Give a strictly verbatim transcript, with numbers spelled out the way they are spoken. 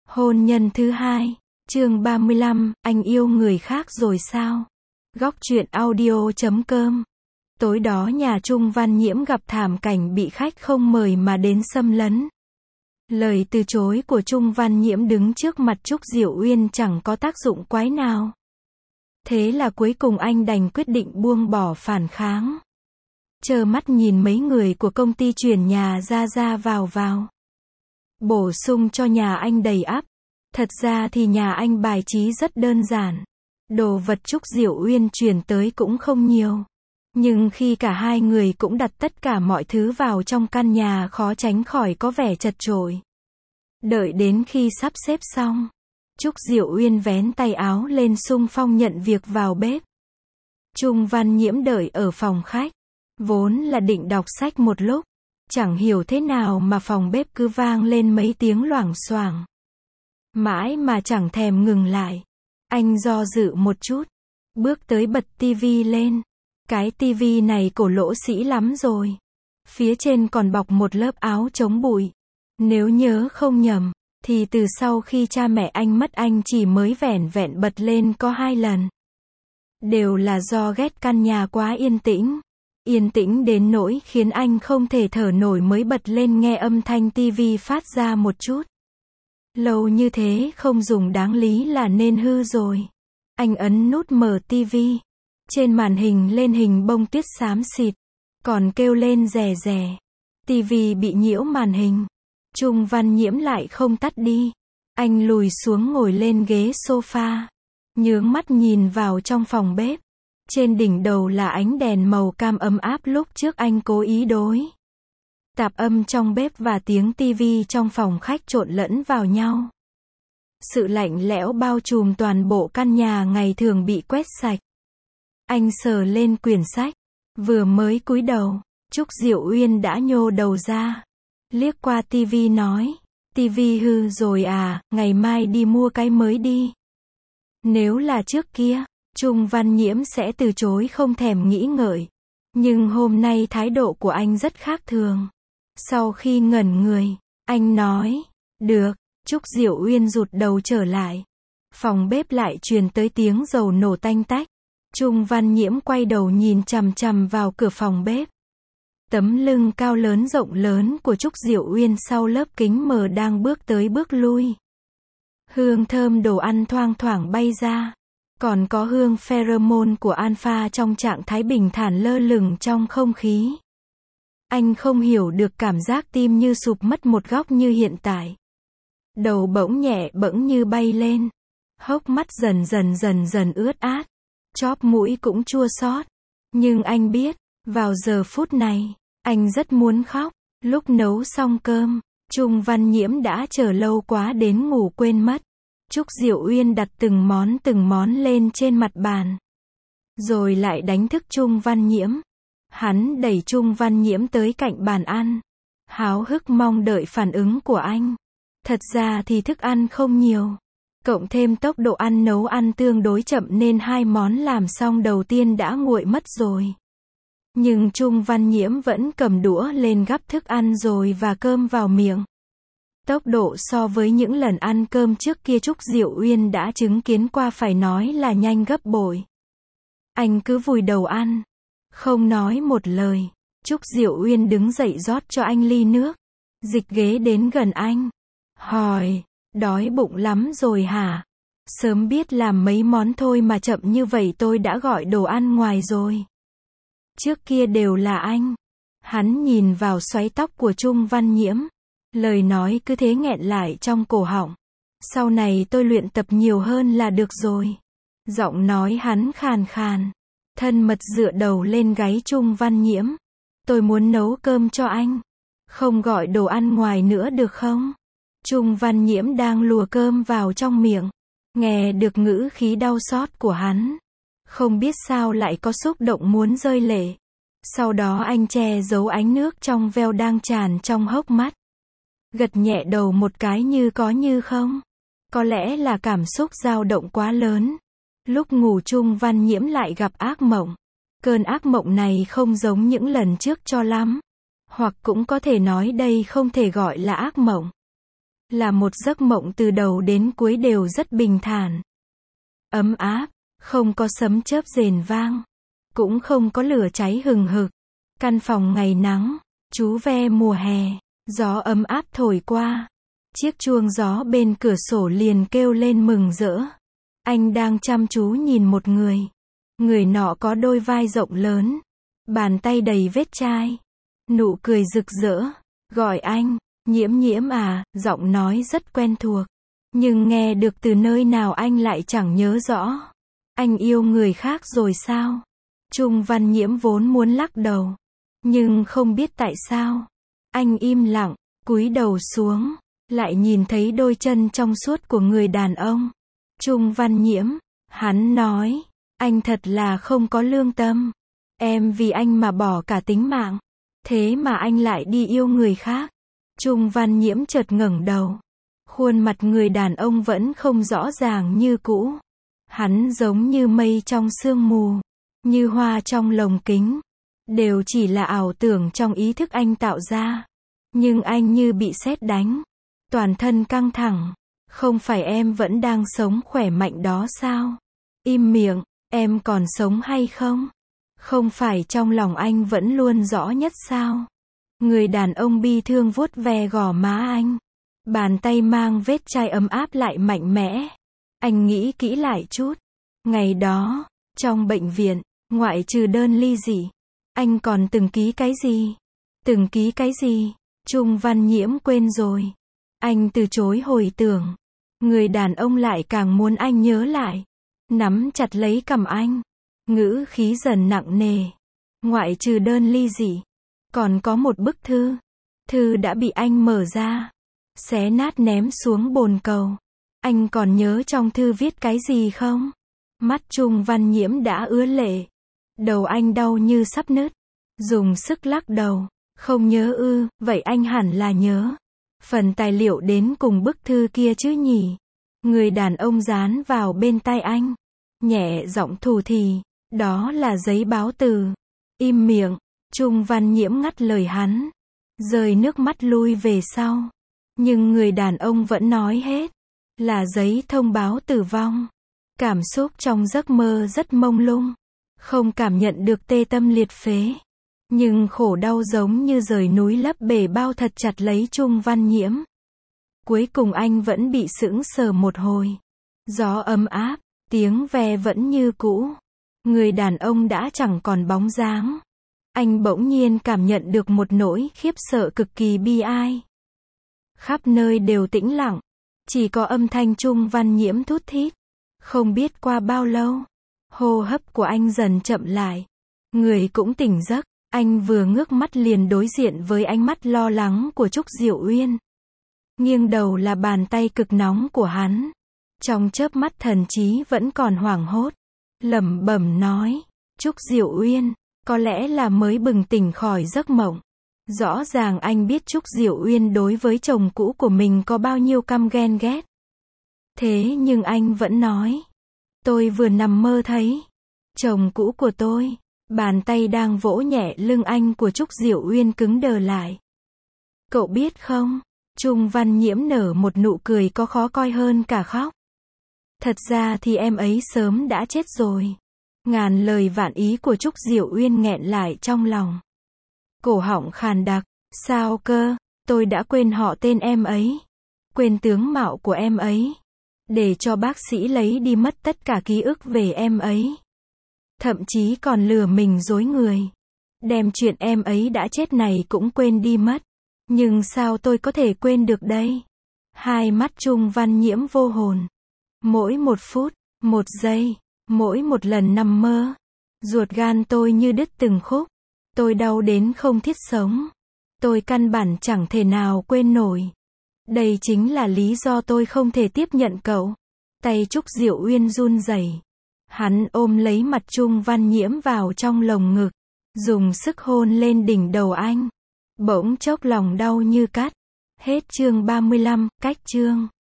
Hôn nhân thứ hai, chương ba mươi lăm, anh yêu người khác rồi sao? Góc truyện audio chấm com. Tối đó nhà Trung Văn Nhiễm gặp thảm cảnh bị khách không mời mà đến xâm lấn. Lời từ chối của Trung Văn Nhiễm đứng trước mặt Trúc Diệu Uyên chẳng có tác dụng quái nào. Thế là cuối cùng anh đành quyết định buông bỏ phản kháng. Trơ mắt nhìn mấy người của công ty chuyển nhà ra ra vào vào. Bổ sung cho nhà anh đầy ắp. Thật ra thì nhà anh bài trí rất đơn giản. Đồ vật Trúc Diệu Uyên chuyển tới cũng không nhiều. Nhưng khi cả hai người cũng đặt tất cả mọi thứ vào trong căn nhà khó tránh khỏi có vẻ chật chội. Đợi đến khi sắp xếp xong, Trúc Diệu Uyên vén tay áo lên xung phong nhận việc vào bếp. Trung Văn Nhiễm đợi ở phòng khách. Vốn là định đọc sách một lúc. Chẳng hiểu thế nào mà phòng bếp cứ vang lên mấy tiếng loảng xoảng. Mãi mà chẳng thèm ngừng lại. Anh do dự một chút. Bước tới bật tivi lên. Cái tivi này cổ lỗ sĩ lắm rồi. Phía trên còn bọc một lớp áo chống bụi. Nếu nhớ không nhầm, thì từ sau khi cha mẹ anh mất anh chỉ mới vẻn vẹn bật lên có hai lần. Đều là do ghét căn nhà quá yên tĩnh. Yên tĩnh đến nỗi khiến anh không thể thở nổi mới bật lên nghe âm thanh tivi phát ra một chút. Lâu như thế không dùng đáng lý là nên hư rồi. Anh ấn nút mở tivi. Trên màn hình lên hình bông tuyết xám xịt. Còn kêu lên rè rè. Tivi bị nhiễu màn hình. Trung Văn Nhiễm lại không tắt đi. Anh lùi xuống ngồi lên ghế sofa. Nhướng mắt nhìn vào trong phòng bếp. Trên đỉnh đầu là ánh đèn màu cam ấm áp lúc trước anh cố ý đối. Tạp âm trong bếp và tiếng tivi trong phòng khách trộn lẫn vào nhau. Sự lạnh lẽo bao trùm toàn bộ căn nhà ngày thường bị quét sạch. Anh sờ lên quyển sách. Vừa mới cúi đầu, Trúc Diệu Uyên đã nhô đầu ra. Liếc qua tivi nói. Tivi hư rồi à, ngày mai đi mua cái mới đi. Nếu là trước kia, Trung Văn Nhiễm sẽ từ chối không thèm nghĩ ngợi. Nhưng hôm nay thái độ của anh rất khác thường. Sau khi ngẩn người, anh nói, được. Trúc Diệu Uyên rụt đầu trở lại. Phòng bếp lại truyền tới tiếng dầu nổ tanh tách. Trung Văn Nhiễm quay đầu nhìn chằm chằm vào cửa phòng bếp. Tấm lưng cao lớn rộng lớn của Trúc Diệu Uyên sau lớp kính mờ đang bước tới bước lui. Hương thơm đồ ăn thoang thoảng bay ra. Còn có hương pheromone của alpha trong trạng thái bình thản lơ lửng trong không khí. Anh không hiểu được cảm giác tim như sụp mất một góc như hiện tại. Đầu bỗng nhẹ bẫng như bay lên. Hốc mắt dần dần dần dần ướt át. Chóp mũi cũng chua xót. Nhưng anh biết, vào giờ phút này, anh rất muốn khóc. Lúc nấu xong cơm, Trung Văn Nhiễm đã chờ lâu quá đến ngủ quên mất. Trúc Diệu Uyên đặt từng món từng món lên trên mặt bàn. Rồi lại đánh thức Trung Văn Nhiễm. Hắn đẩy Trung Văn Nhiễm tới cạnh bàn ăn. Háo hức mong đợi phản ứng của anh. Thật ra thì thức ăn không nhiều. Cộng thêm tốc độ ăn nấu ăn tương đối chậm nên hai món làm xong đầu tiên đã nguội mất rồi. Nhưng Trung Văn Nhiễm vẫn cầm đũa lên gắp thức ăn rồi và cơm vào miệng. Tốc độ so với những lần ăn cơm trước kia Trúc Diệu Uyên đã chứng kiến qua phải nói là nhanh gấp bội. Anh cứ vùi đầu ăn. Không nói một lời. Trúc Diệu Uyên đứng dậy rót cho anh ly nước. Dịch ghế đến gần anh. Hỏi, đói bụng lắm rồi hả? Sớm biết làm mấy món thôi mà chậm như vậy tôi đã gọi đồ ăn ngoài rồi. Trước kia đều là anh. Hắn nhìn vào xoáy tóc của Trung Văn Nhiễm. Lời nói cứ thế nghẹn lại trong cổ họng. Sau này tôi luyện tập nhiều hơn là được rồi. Giọng nói hắn khàn khàn. Thân mật dựa đầu lên gáy Trung Văn Nhiễm. Tôi muốn nấu cơm cho anh. Không gọi đồ ăn ngoài nữa được không? Trung Văn Nhiễm đang lùa cơm vào trong miệng. Nghe được ngữ khí đau xót của hắn. Không biết sao lại có xúc động muốn rơi lệ. Sau đó anh che giấu ánh nước trong veo đang tràn trong hốc mắt. Gật nhẹ đầu một cái như có như không. Có lẽ là cảm xúc dao động quá lớn. Lúc ngủ Trung Văn Nhiễm lại gặp ác mộng. Cơn ác mộng này không giống những lần trước cho lắm. Hoặc cũng có thể nói đây không thể gọi là ác mộng. Là một giấc mộng từ đầu đến cuối đều rất bình thản. Ấm áp, không có sấm chớp rền vang. Cũng không có lửa cháy hừng hực. Căn phòng ngày nắng, chú ve mùa hè, gió ấm áp thổi qua. Chiếc chuông gió bên cửa sổ liền kêu lên mừng rỡ. Anh đang chăm chú nhìn một người. Người nọ có đôi vai rộng lớn, bàn tay đầy vết chai, nụ cười rực rỡ, gọi anh, Nhiễm Nhiễm à, giọng nói rất quen thuộc. Nhưng nghe được từ nơi nào anh lại chẳng nhớ rõ. Anh yêu người khác rồi sao? Trung Văn Nhiễm vốn muốn lắc đầu. Nhưng không biết tại sao. Anh im lặng, cúi đầu xuống, lại nhìn thấy đôi chân trong suốt của người đàn ông. Trung Văn Nhiễm, hắn nói, anh thật là không có lương tâm. Em vì anh mà bỏ cả tính mạng. Thế mà anh lại đi yêu người khác. Trung Văn Nhiễm chợt ngẩng đầu. Khuôn mặt người đàn ông vẫn không rõ ràng như cũ. Hắn giống như mây trong sương mù, như hoa trong lồng kính. Đều chỉ là ảo tưởng trong ý thức anh tạo ra. Nhưng anh như bị sét đánh. Toàn thân căng thẳng. Không phải em vẫn đang sống khỏe mạnh đó sao? Im miệng, em còn sống hay không? Không phải trong lòng anh vẫn luôn rõ nhất sao? Người đàn ông bi thương vuốt ve gò má anh. Bàn tay mang vết chai ấm áp lại mạnh mẽ. Anh nghĩ kỹ lại chút. Ngày đó, trong bệnh viện, ngoại trừ đơn ly dị, anh còn từng ký cái gì? Từng ký cái gì? Trung Văn Nhiễm quên rồi. Anh từ chối hồi tưởng. Người đàn ông lại càng muốn anh nhớ lại. Nắm chặt lấy cằm anh. Ngữ khí dần nặng nề. Ngoại trừ đơn ly dị, còn có một bức thư. Thư đã bị anh mở ra, xé nát ném xuống bồn cầu. Anh còn nhớ trong thư viết cái gì không? Mắt Trung Văn Nhiễm đã ứa lệ. Đầu anh đau như sắp nứt. Dùng sức lắc đầu. Không nhớ ư, vậy anh hẳn là nhớ. Phần tài liệu đến cùng bức thư kia chứ nhỉ? Người đàn ông dán vào bên tai anh. Nhẹ giọng thủ thỉ. Đó là giấy báo từ. Im miệng. Trung Văn Nhiễm ngắt lời hắn. Rơi nước mắt lui về sau. Nhưng người đàn ông vẫn nói hết. Là giấy thông báo tử vong. Cảm xúc trong giấc mơ rất mông lung. Không cảm nhận được tê tâm liệt phế. Nhưng khổ đau giống như rời núi lấp bể bao thật chặt lấy Trung Văn Nhiễm. Cuối cùng anh vẫn bị sững sờ một hồi. Gió ấm áp, tiếng ve vẫn như cũ. Người đàn ông đã chẳng còn bóng dáng. Anh bỗng nhiên cảm nhận được một nỗi khiếp sợ cực kỳ bi ai. Khắp nơi đều tĩnh lặng. Chỉ có âm thanh Trung Văn Nhiễm thút thít. Không biết qua bao lâu, hô hấp của anh dần chậm lại. Người cũng tỉnh giấc. Anh vừa ngước mắt liền đối diện với ánh mắt lo lắng của Trúc Diệu Uyên. Nghiêng đầu là bàn tay cực nóng của hắn. Trong chớp mắt thần trí vẫn còn hoảng hốt. Lẩm bẩm nói, Trúc Diệu Uyên, có lẽ là mới bừng tỉnh khỏi giấc mộng. Rõ ràng anh biết Trúc Diệu Uyên đối với chồng cũ của mình có bao nhiêu căm ghen ghét. Thế nhưng anh vẫn nói, tôi vừa nằm mơ thấy chồng cũ của tôi. Bàn tay đang vỗ nhẹ lưng anh của Trúc Diệu Uyên cứng đờ lại. Cậu biết không, Trung Văn Nhiễm nở một nụ cười có khó coi hơn cả khóc. Thật ra thì em ấy sớm đã chết rồi. Ngàn lời vạn ý của Trúc Diệu Uyên nghẹn lại trong lòng. Cổ họng khàn đặc, sao cơ, tôi đã quên họ tên em ấy. Quên tướng mạo của em ấy. Để cho bác sĩ lấy đi mất tất cả ký ức về em ấy. Thậm chí còn lừa mình dối người. Đem chuyện em ấy đã chết này cũng quên đi mất. Nhưng sao tôi có thể quên được đây? Hai mắt Trung Văn Nhiễm vô hồn. Mỗi một phút, một giây, mỗi một lần nằm mơ, ruột gan tôi như đứt từng khúc. Tôi đau đến không thiết sống. Tôi căn bản chẳng thể nào quên nổi. Đây chính là lý do tôi không thể tiếp nhận cậu. Tay Trúc Diệu Uyên run rẩy. Hắn ôm lấy mặt Trung Văn Nhiễm vào trong lồng ngực, dùng sức hôn lên đỉnh đầu anh. Bỗng chốc lòng đau như cắt. Hết chương ba mươi lăm, cách chương.